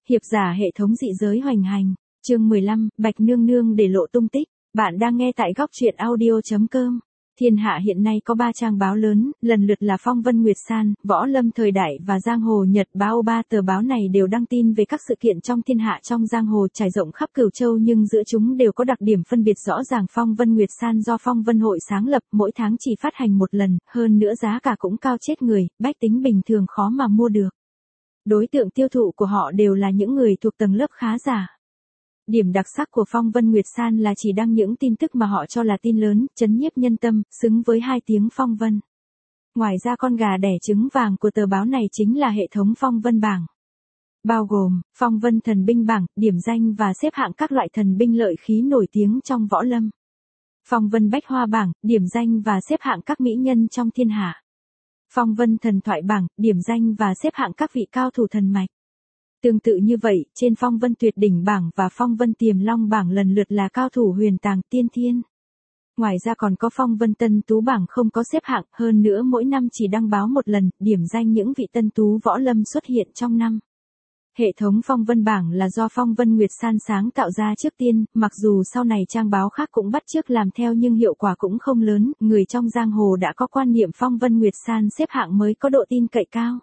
Hiệp giả hệ thống dị giới hoành hành. Chương 15, Bạch Nương Nương để lộ tung tích. Bạn đang nghe tại góc truyện audio.com. Thiên hạ hiện nay có 3 trang báo lớn, lần lượt là Phong Vân Nguyệt San, Võ Lâm Thời Đại và Giang Hồ Nhật Báo. 3 tờ báo này đều đăng tin về các sự kiện trong thiên hạ trong giang hồ trải rộng khắp Cửu Châu, nhưng giữa chúng đều có đặc điểm phân biệt rõ ràng. Phong Vân Nguyệt San do Phong Vân Hội sáng lập, mỗi tháng chỉ phát hành một lần, hơn nữa giá cả cũng cao chết người, bách tính bình thường khó mà mua được. Đối tượng tiêu thụ của họ đều là những người thuộc tầng lớp khá giả. Điểm đặc sắc của Phong Vân Nguyệt San là chỉ đăng những tin tức mà họ cho là tin lớn, chấn nhiếp nhân tâm, xứng với 2 tiếng Phong Vân. Ngoài ra con gà đẻ trứng vàng của tờ báo này chính là hệ thống Phong Vân bảng. Bao gồm, Phong Vân thần binh bảng, điểm danh và xếp hạng các loại thần binh lợi khí nổi tiếng trong võ lâm. Phong Vân bách hoa bảng, điểm danh và xếp hạng các mỹ nhân trong thiên hạ. Phong Vân thần thoại bảng, điểm danh và xếp hạng các vị cao thủ thần mạch. Tương tự như vậy, trên Phong Vân tuyệt đỉnh bảng và Phong Vân tiềm long bảng lần lượt là cao thủ huyền tàng tiên thiên. Ngoài ra còn có Phong Vân tân tú bảng không có xếp hạng, hơn nữa mỗi năm chỉ đăng báo một lần, điểm danh những vị tân tú võ lâm xuất hiện trong năm. Hệ thống Phong Vân bảng là do Phong Vân Nguyệt San sáng tạo ra trước tiên, mặc dù sau này trang báo khác cũng bắt chước làm theo nhưng hiệu quả cũng không lớn, người trong giang hồ đã có quan niệm Phong Vân Nguyệt San xếp hạng mới có độ tin cậy cao.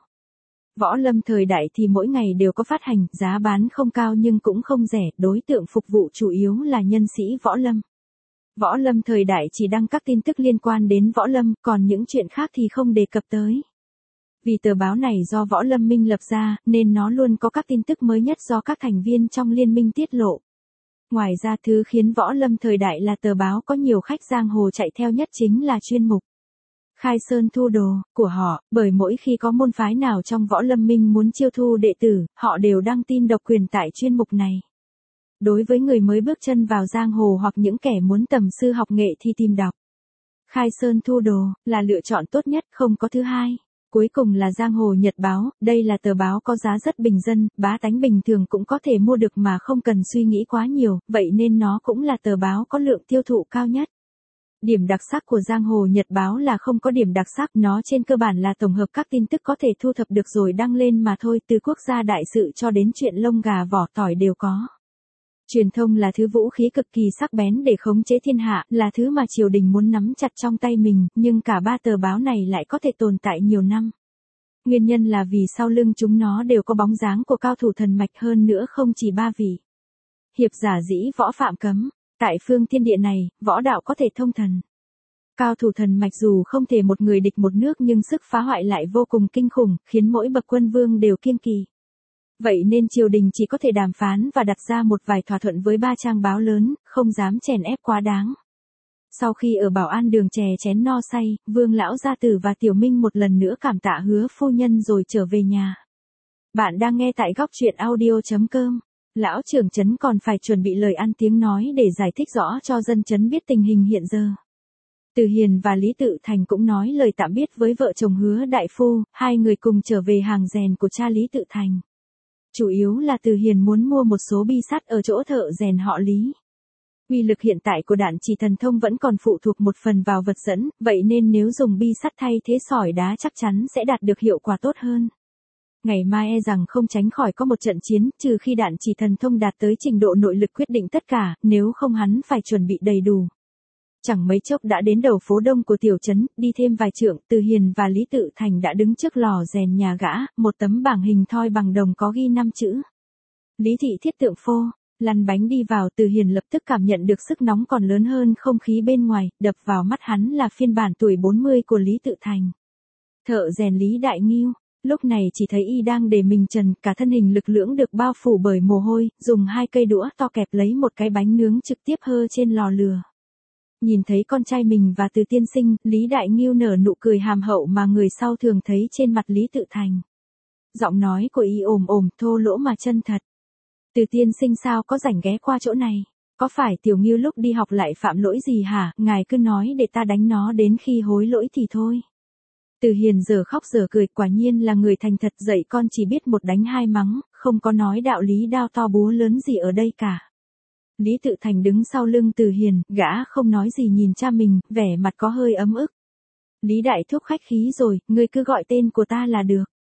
Võ Lâm Thời Đại thì mỗi ngày đều có phát hành, giá bán không cao nhưng cũng không rẻ, đối tượng phục vụ chủ yếu là nhân sĩ võ lâm. Võ Lâm Thời Đại chỉ đăng các tin tức liên quan đến võ lâm, còn những chuyện khác thì không đề cập tới. Vì tờ báo này do Võ Lâm Minh lập ra, nên nó luôn có các tin tức mới nhất do các thành viên trong liên minh tiết lộ. Ngoài ra thứ khiến Võ Lâm Thời Đại là tờ báo có nhiều khách giang hồ chạy theo nhất chính là chuyên mục khai sơn thu đồ của họ, bởi mỗi khi có môn phái nào trong Võ Lâm Minh muốn chiêu thu đệ tử, họ đều đăng tin độc quyền tại chuyên mục này. Đối với người mới bước chân vào giang hồ hoặc những kẻ muốn tầm sư học nghệ thì tìm đọc khai sơn thu đồ là lựa chọn tốt nhất, không có thứ hai. Cuối cùng là Giang Hồ Nhật Báo, đây là tờ báo có giá rất bình dân, bá tánh bình thường cũng có thể mua được mà không cần suy nghĩ quá nhiều, vậy nên nó cũng là tờ báo có lượng tiêu thụ cao nhất. Điểm đặc sắc của Giang Hồ Nhật Báo là không có điểm đặc sắc, nó trên cơ bản là tổng hợp các tin tức có thể thu thập được rồi đăng lên mà thôi, từ quốc gia đại sự cho đến chuyện lông gà vỏ tỏi đều có. Truyền thông là thứ vũ khí cực kỳ sắc bén để khống chế thiên hạ, là thứ mà triều đình muốn nắm chặt trong tay mình, nhưng cả 3 tờ báo này lại có thể tồn tại nhiều năm. Nguyên nhân là vì sau lưng chúng nó đều có bóng dáng của cao thủ thần mạch, hơn nữa không chỉ 3 vị. Hiệp giả dĩ võ phạm cấm, tại phương thiên địa này, võ đạo có thể thông thần. Cao thủ thần mạch dù không thể một người địch một nước nhưng sức phá hoại lại vô cùng kinh khủng, khiến mỗi bậc quân vương đều kiêng kỵ. Vậy nên triều đình chỉ có thể đàm phán và đặt ra một vài thỏa thuận với 3 trang báo lớn, không dám chèn ép quá đáng. Sau khi ở Bảo An đường chè chén no say, Vương lão gia tử và Tiểu Minh một lần nữa cảm tạ Hứa phu nhân rồi trở về nhà. Bạn đang nghe tại góc truyện audio.com. Lão trưởng trấn còn phải chuẩn bị lời ăn tiếng nói để giải thích rõ cho dân trấn biết tình hình hiện giờ. Từ Hiền và Lý Tự Thành cũng nói lời tạm biệt với vợ chồng Hứa đại phu, 2 người cùng trở về hàng rèn của cha Lý Tự Thành. Chủ yếu là Từ Hiền muốn mua một số bi sắt ở chỗ thợ rèn họ Lý. Uy lực hiện tại của đạn chỉ thần thông vẫn còn phụ thuộc một phần vào vật dẫn, vậy nên nếu dùng bi sắt thay thế sỏi đá chắc chắn sẽ đạt được hiệu quả tốt hơn. Ngày mai e rằng không tránh khỏi có một trận chiến, trừ khi đạn chỉ thần thông đạt tới trình độ nội lực quyết định tất cả, nếu không hắn phải chuẩn bị đầy đủ. Chẳng mấy chốc đã đến đầu phố đông của tiểu trấn, đi thêm vài trượng, Từ Hiền và Lý Tự Thành đã đứng trước lò rèn nhà gã, một tấm bảng hình thoi bằng đồng có ghi 5 chữ. Lý thị thiết tượng phô, lăn bánh đi vào, Từ Hiền lập tức cảm nhận được sức nóng còn lớn hơn không khí bên ngoài, đập vào mắt hắn là phiên bản tuổi 40 của Lý Tự Thành. Thợ rèn Lý Đại Ngưu, lúc này chỉ thấy y đang để mình trần, cả thân hình lực lưỡng được bao phủ bởi mồ hôi, dùng 2 cây đũa to kẹp lấy một cái bánh nướng trực tiếp hơ trên lò lửa. Nhìn thấy con trai mình và Từ tiên sinh, Lý Đại Ngưu nở nụ cười hàm hậu mà người sau thường thấy trên mặt Lý Tự Thành. Giọng nói của y ồm ồm, thô lỗ mà chân thật. Từ tiên sinh sao có rảnh ghé qua chỗ này? Có phải Tiểu Ngưu lúc đi học lại phạm lỗi gì hả? Ngài cứ nói để ta đánh nó đến khi hối lỗi thì thôi. Từ Hiền giờ khóc giờ cười, quả nhiên là người thành thật, dạy con chỉ biết một đánh 2 mắng, không có nói đạo lý đao to búa lớn gì ở đây cả. Lý Tự Thành đứng sau lưng Từ Hiền, gã không nói gì nhìn cha mình, vẻ mặt có hơi ấm ức. Lý đại thúc khách khí rồi, ngươi cứ gọi tên của ta là được.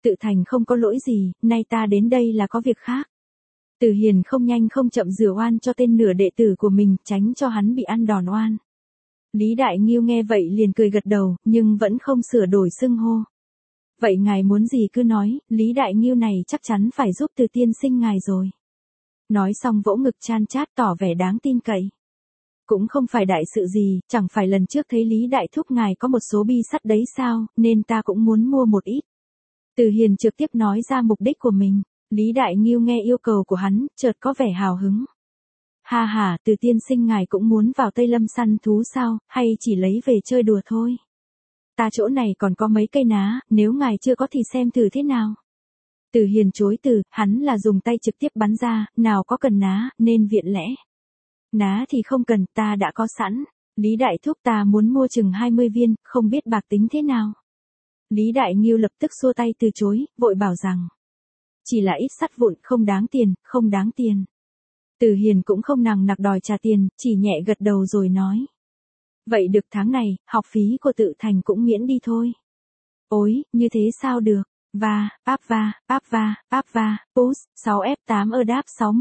Tự thành không có lỗi gì, nay ta đến đây là có việc khác. Từ Hiền không nhanh không chậm rửa oan cho tên nửa đệ tử của mình, tránh cho hắn bị ăn đòn oan. Lý Đại Ngưu nghe vậy liền cười gật đầu, nhưng vẫn không sửa đổi xưng hô. Vậy ngài muốn gì cứ nói, Lý Đại Ngưu này chắc chắn phải giúp Từ tiên sinh ngài rồi. Nói xong vỗ ngực chan chát tỏ vẻ đáng tin cậy. Cũng không phải đại sự gì, chẳng phải lần trước thấy Lý Đại Thúc ngài có một số bi sắt đấy sao, nên ta cũng muốn mua một ít. Từ Hiền trực tiếp nói ra mục đích của mình. Lý Đại Ngưu nghe yêu cầu của hắn, chợt có vẻ hào hứng. Ha ha, Từ tiên sinh ngài cũng muốn vào Tây Lâm săn thú sao, hay chỉ lấy về chơi đùa thôi. Ta chỗ này còn có mấy cây ná, nếu ngài chưa có thì xem thử thế nào. Từ Hiền chối từ, hắn là dùng tay trực tiếp bắn ra, nào có cần ná, nên viện lẽ. Ná thì không cần, ta đã có sẵn. Lý Đại Thúc ta muốn mua chừng 20 viên, không biết bạc tính thế nào. Lý Đại Ngưu lập tức xua tay từ chối, vội bảo rằng. Chỉ là ít sắt vụn, không đáng tiền, không đáng tiền. Từ Hiền cũng không nằng nặc đòi trả tiền, chỉ nhẹ gật đầu rồi nói. Vậy được tháng này, học phí của Tự Thành cũng miễn đi thôi. Ôi, như thế sao được? Va, push, 6F8 đáp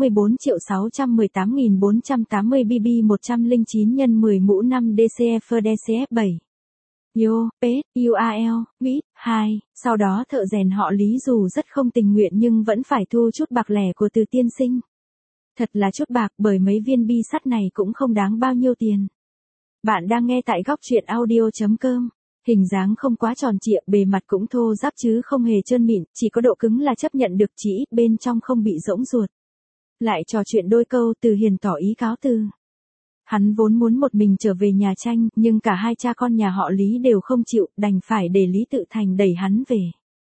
64.618.480 BB 109 x 10 mũ 5 DCF DCF7. Yo, Pet, UAL, Bit, 2, sau đó thợ rèn họ Lý dù rất không tình nguyện nhưng vẫn phải thu chút bạc lẻ của Từ tiên sinh. Thật là chút bạc bởi mấy viên bi sắt này cũng không đáng bao nhiêu tiền. Bạn đang nghe tại góc truyện audio.com. Hình dáng không quá tròn trịa, bề mặt cũng thô ráp chứ không hề trơn mịn, chỉ có độ cứng là chấp nhận được, chỉ ít bên trong không bị rỗng ruột. Lại trò chuyện đôi câu, Từ Hiền tỏ ý cáo từ. Hắn vốn muốn một mình trở về nhà Tranh, nhưng cả hai cha con nhà họ Lý đều không chịu, đành phải để Lý Tự Thành đẩy hắn về.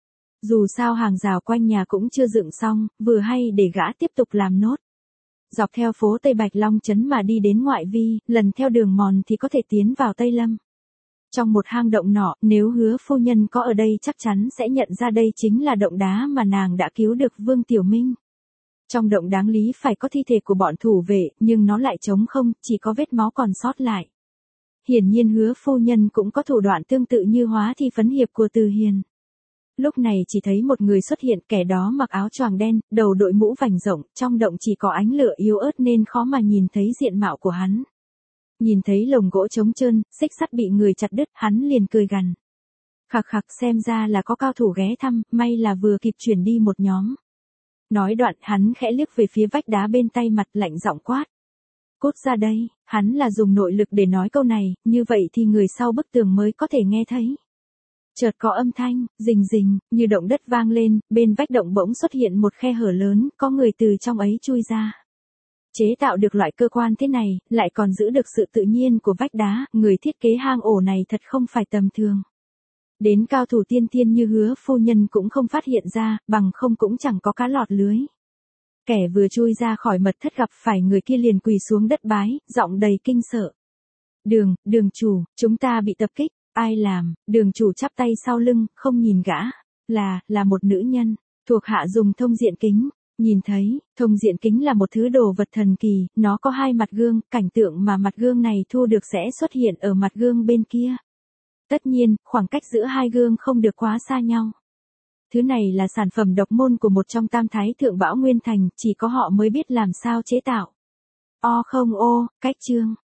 Dù sao hàng rào quanh nhà cũng chưa dựng xong, vừa hay để gã tiếp tục làm nốt. Dọc theo phố Tây Bạch Long Trấn mà đi đến ngoại vi, lần theo đường mòn thì có thể tiến vào Tây Lâm. Trong một hang động nọ, nếu Hứa phu nhân có ở đây chắc chắn sẽ nhận ra đây chính là động đá mà nàng đã cứu được Vương Tiểu Minh. Trong động đáng lý phải có thi thể của bọn thủ vệ, nhưng nó lại trống không, chỉ có vết máu còn sót lại. Hiển nhiên Hứa phu nhân cũng có thủ đoạn tương tự như hóa thi phấn hiệp của Từ Hiền. Lúc này chỉ thấy một người xuất hiện, kẻ đó mặc áo choàng đen, đầu đội mũ vành rộng, trong động chỉ có ánh lửa yếu ớt nên khó mà nhìn thấy diện mạo của hắn. Nhìn thấy lồng gỗ trống trơn, xích sắt bị người chặt đứt, hắn liền cười gằn. Khặc khặc, xem ra là có cao thủ ghé thăm, may là vừa kịp chuyển đi một nhóm. Nói đoạn hắn khẽ liếc về phía vách đá bên tay mặt, lạnh giọng quát. Cút ra đây, hắn là dùng nội lực để nói câu này, như vậy thì người sau bức tường mới có thể nghe thấy. Chợt có âm thanh, rình rình, như động đất vang lên, bên vách động bỗng xuất hiện một khe hở lớn, có người từ trong ấy chui ra. Chế tạo được loại cơ quan thế này, lại còn giữ được sự tự nhiên của vách đá, người thiết kế hang ổ này thật không phải tầm thường. Đến cao thủ tiên thiên như Hứa phu nhân cũng không phát hiện ra, bằng không cũng chẳng có cá lọt lưới. Kẻ vừa chui ra khỏi mật thất gặp phải người kia liền quỳ xuống đất bái, giọng đầy kinh sợ. Đường chủ, chúng ta bị tập kích, ai làm? Đường chủ chắp tay sau lưng, không nhìn gã. Là một nữ nhân, thuộc hạ dùng thông diện kính. Nhìn thấy, thông diện kính là một thứ đồ vật thần kỳ, nó có hai mặt gương, cảnh tượng mà mặt gương này thu được sẽ xuất hiện ở mặt gương bên kia. Tất nhiên, khoảng cách giữa hai gương không được quá xa nhau. Thứ này là sản phẩm độc môn của một trong tam thái thượng Bảo Nguyên Thành, chỉ có họ mới biết làm sao chế tạo. Cách chương.